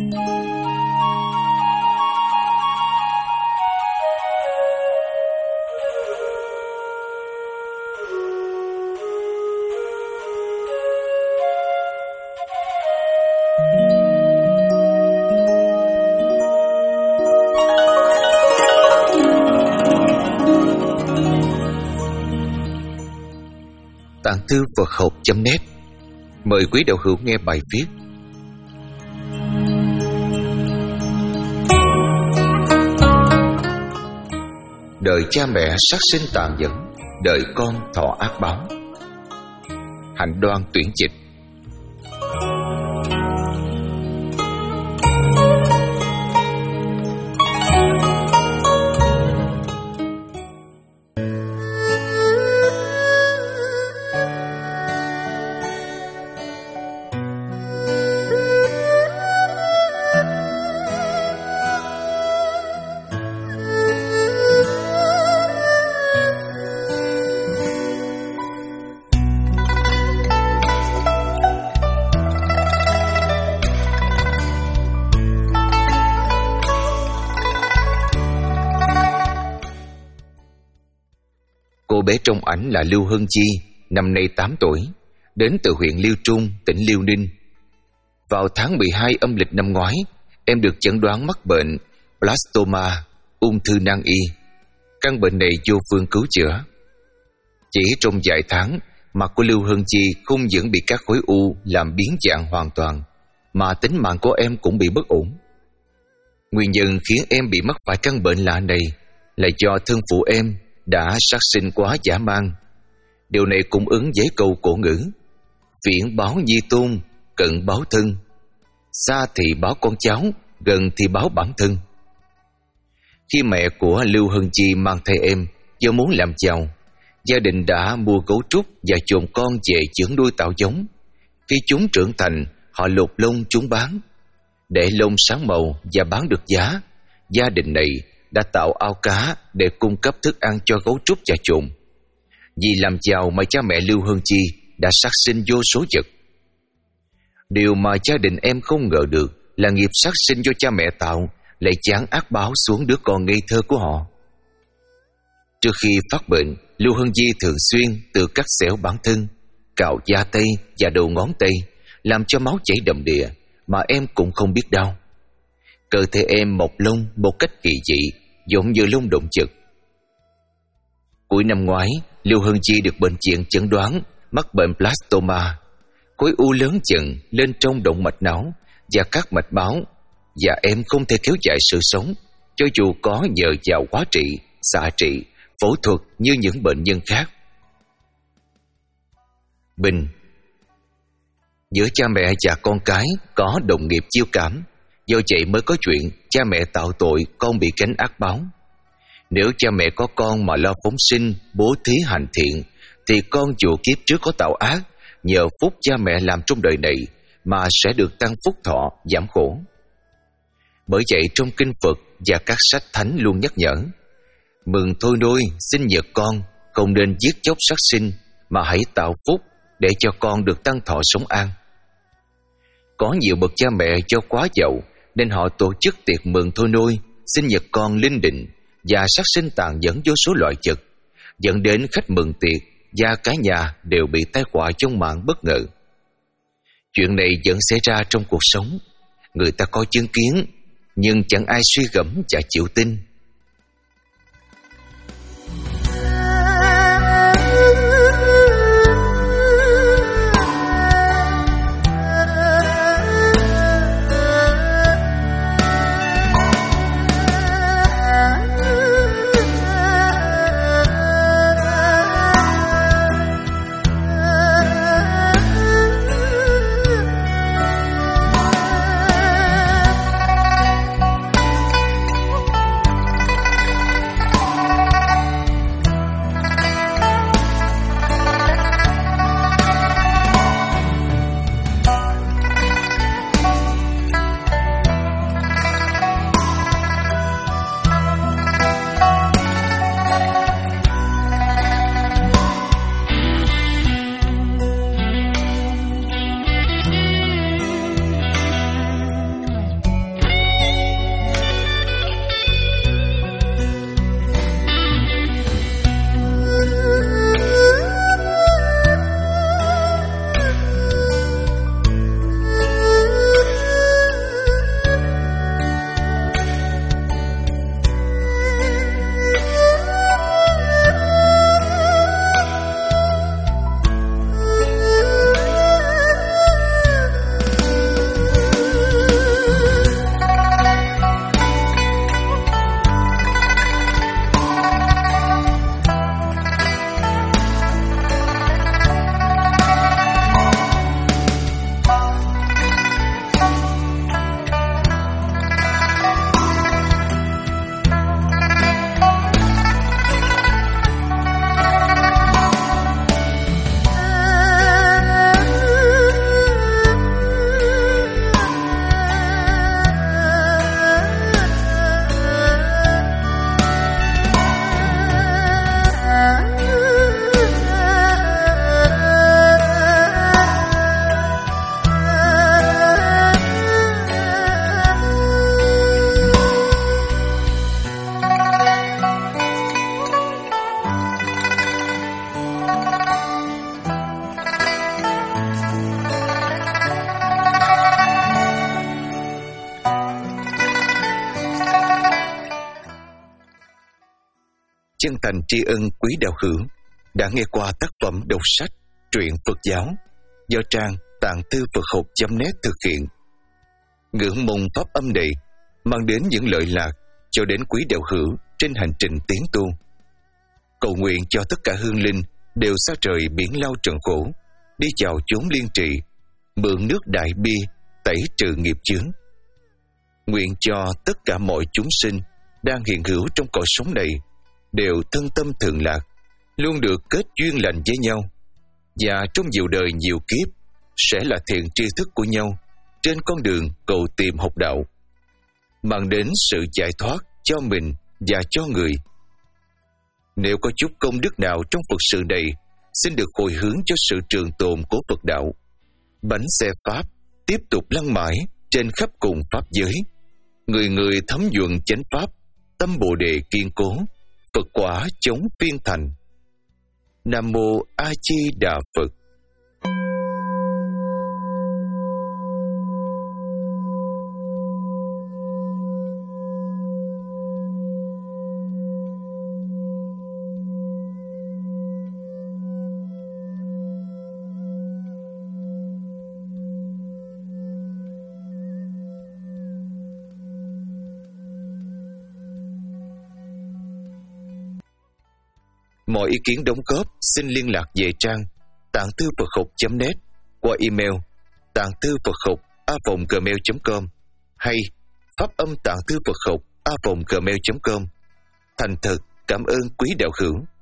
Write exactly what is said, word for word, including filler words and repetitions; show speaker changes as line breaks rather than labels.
Tạng thư Phật học chấm net mời quý đạo hữu nghe bài viết Đời cha mẹ sát sinh tàn nhẫn, đời con thọ ác báo. Hạnh Đoan tuyển dịch. Cô bé trong ảnh là Lưu Hân Chi, năm nay tám tuổi, đến từ huyện Liêu Trung, tỉnh Liêu Ninh. Vào tháng mười hai âm lịch năm ngoái, em được chẩn đoán mắc bệnh blastoma, ung thư nan y. Căn bệnh này vô phương cứu chữa. Chỉ trong vài tháng, mặt của Lưu Hân Chi không những bị các khối u làm biến dạng hoàn toàn, mà tính mạng của em cũng bị bất ổn. Nguyên nhân khiến em bị mắc phải căn bệnh lạ này là do thân phụ em đã sát sinh quá dã man. Điều này cũng ứng với câu cổ ngữ: viễn báo nhi tôn, cận báo thân. Xa thì báo con cháu, gần thì báo bản thân. Khi mẹ của Lưu Hân Chi mang thai em do muốn làm giàu, gia đình đã mua gấu trúc và chồn con về dưỡng nuôi tạo giống. Khi chúng trưởng thành, họ lột lông chúng bán. Để lông sáng màu và bán được giá, gia đình này đã tạo ao cá để cung cấp thức ăn cho gấu trúc và chồn. Vì làm giàu mà cha mẹ Lưu Hân Chi đã sát sinh vô số vật. Điều mà gia đình em không ngờ được là nghiệp sát sinh do cha mẹ tạo lại giáng ác báo xuống đứa con ngây thơ của họ. Trước khi phát bệnh, Lưu Hân Chi thường xuyên tự cắt xẻo bản thân, cạo da tay và đầu ngón tay, làm cho máu chảy đầm đìa mà em cũng không biết đau. Cơ thể em mọc lông một cách kỳ dị, giống như lông động vật. Cuối năm ngoái, Lưu Hân Chi được bệnh viện chẩn đoán mắc bệnh blastoma, khối u lớn chừng lên trong động mạch não và các mạch máu, và em không thể kéo dài sự sống, cho dù có nhờ vào hóa trị, xạ trị, phẫu thuật như những bệnh nhân khác. Bình. Giữa cha mẹ và con cái có đồng nghiệp chiêu cảm, do vậy mới có chuyện cha mẹ tạo tội con bị gánh ác báo. Nếu cha mẹ có con mà lo phóng sinh, bố thí hành thiện, thì con dù kiếp trước có tạo ác, nhờ phúc cha mẹ làm trong đời này mà sẽ được tăng phúc thọ, giảm khổ. Bởi vậy trong kinh Phật và các sách thánh luôn nhắc nhở: mừng thôi nôi sinh nhật con, không nên giết chóc sát sinh, mà hãy tạo phúc để cho con được tăng thọ sống an. Có nhiều bậc cha mẹ do quá giàu nên họ tổ chức tiệc mừng thôi nôi, sinh nhật con linh đình và sát sinh tàn nhẫn vô số loại vật, dẫn đến khách mừng tiệc và cả nhà đều bị tai họa trong mạng bất ngờ. Chuyện này vẫn xảy ra trong cuộc sống. Người ta có chứng kiến, nhưng chẳng ai suy gẫm và chịu tin. chân thành tri ân quý đạo hữu đã nghe qua tác phẩm đọc sách truyện Phật giáo do trang Tạng Thư Phật Học chấm net thực hiện. Ngưỡng mong pháp âm này mang đến những lợi lạc cho đến quý đạo hữu trên hành trình tiến tu. Cầu nguyện cho tất cả hương linh đều xa trời biển lao trần khổ, đi vào chốn liên trị, mượn nước đại bi tẩy trừ nghiệp chướng. Nguyện cho tất cả mọi chúng sinh đang hiện hữu trong cõi sống này đều thân tâm thường lạc, luôn được kết duyên lành với nhau, và trong nhiều đời nhiều kiếp sẽ là thiện tri thức của nhau trên con đường cầu tìm học đạo, mang đến sự giải thoát cho mình và cho người. Nếu có chút công đức nào trong Phật sự này, xin được hồi hướng cho sự trường tồn của Phật đạo. Bánh xe Pháp tiếp tục lăn mãi trên khắp cùng Pháp giới. Người người thấm nhuận chánh Pháp, tâm Bồ Đề kiên cố, Phật quả chống phiên thành. Nam Mô A Di Đà Phật. Mọi ý kiến đóng góp xin liên lạc về trang tạng thư Phật học chấm net qua email tạng thư Phật học a vòng gmail chấm com hay pháp âm tạng thư Phật học a vòng gmail chấm com. Thành thật cảm ơn quý đạo hữu.